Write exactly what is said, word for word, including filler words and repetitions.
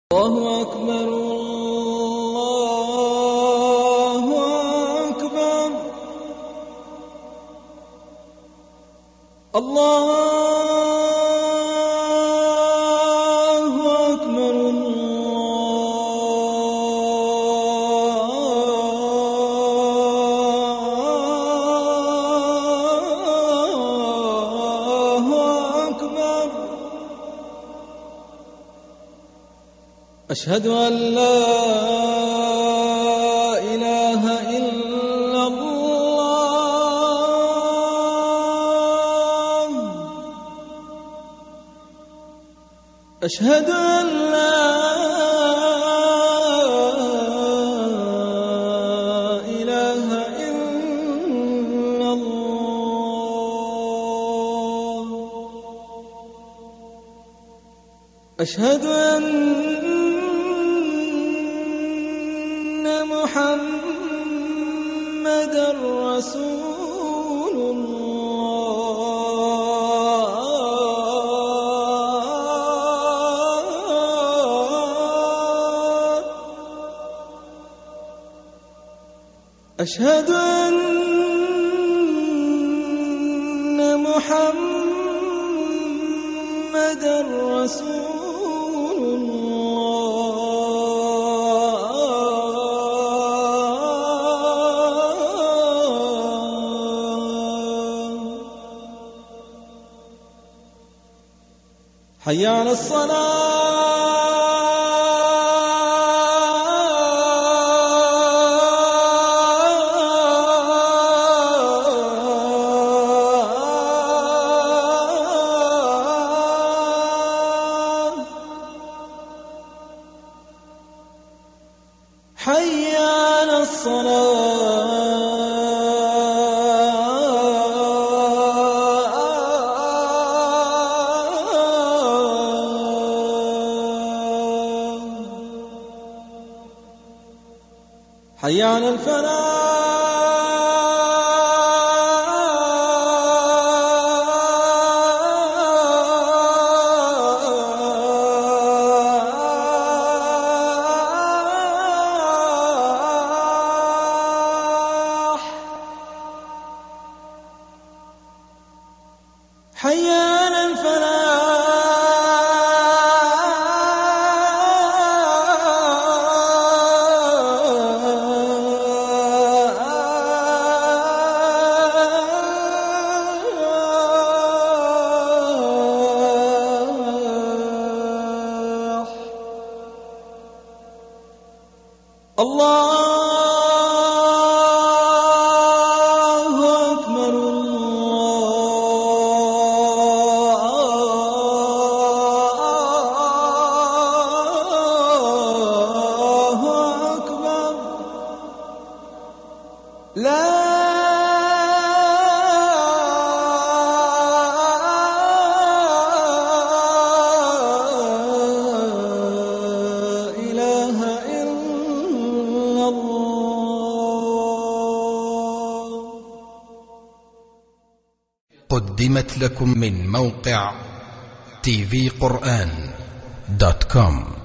الله أكبر الله أكبر الله أكبر الله أكبر. أشهد أن لا إله إلا الله. أشهد أن لا إله إلا الله. أشهد أن محمد رسول الله. أشهد أن محمد رسول الله. حي على الصلاة. حي على الصلاة. حي على الفلاح. حي على الفلاح. الله أكبر الله أكبر. لا قدمت لكم من موقع تي في قرآن دوت كوم.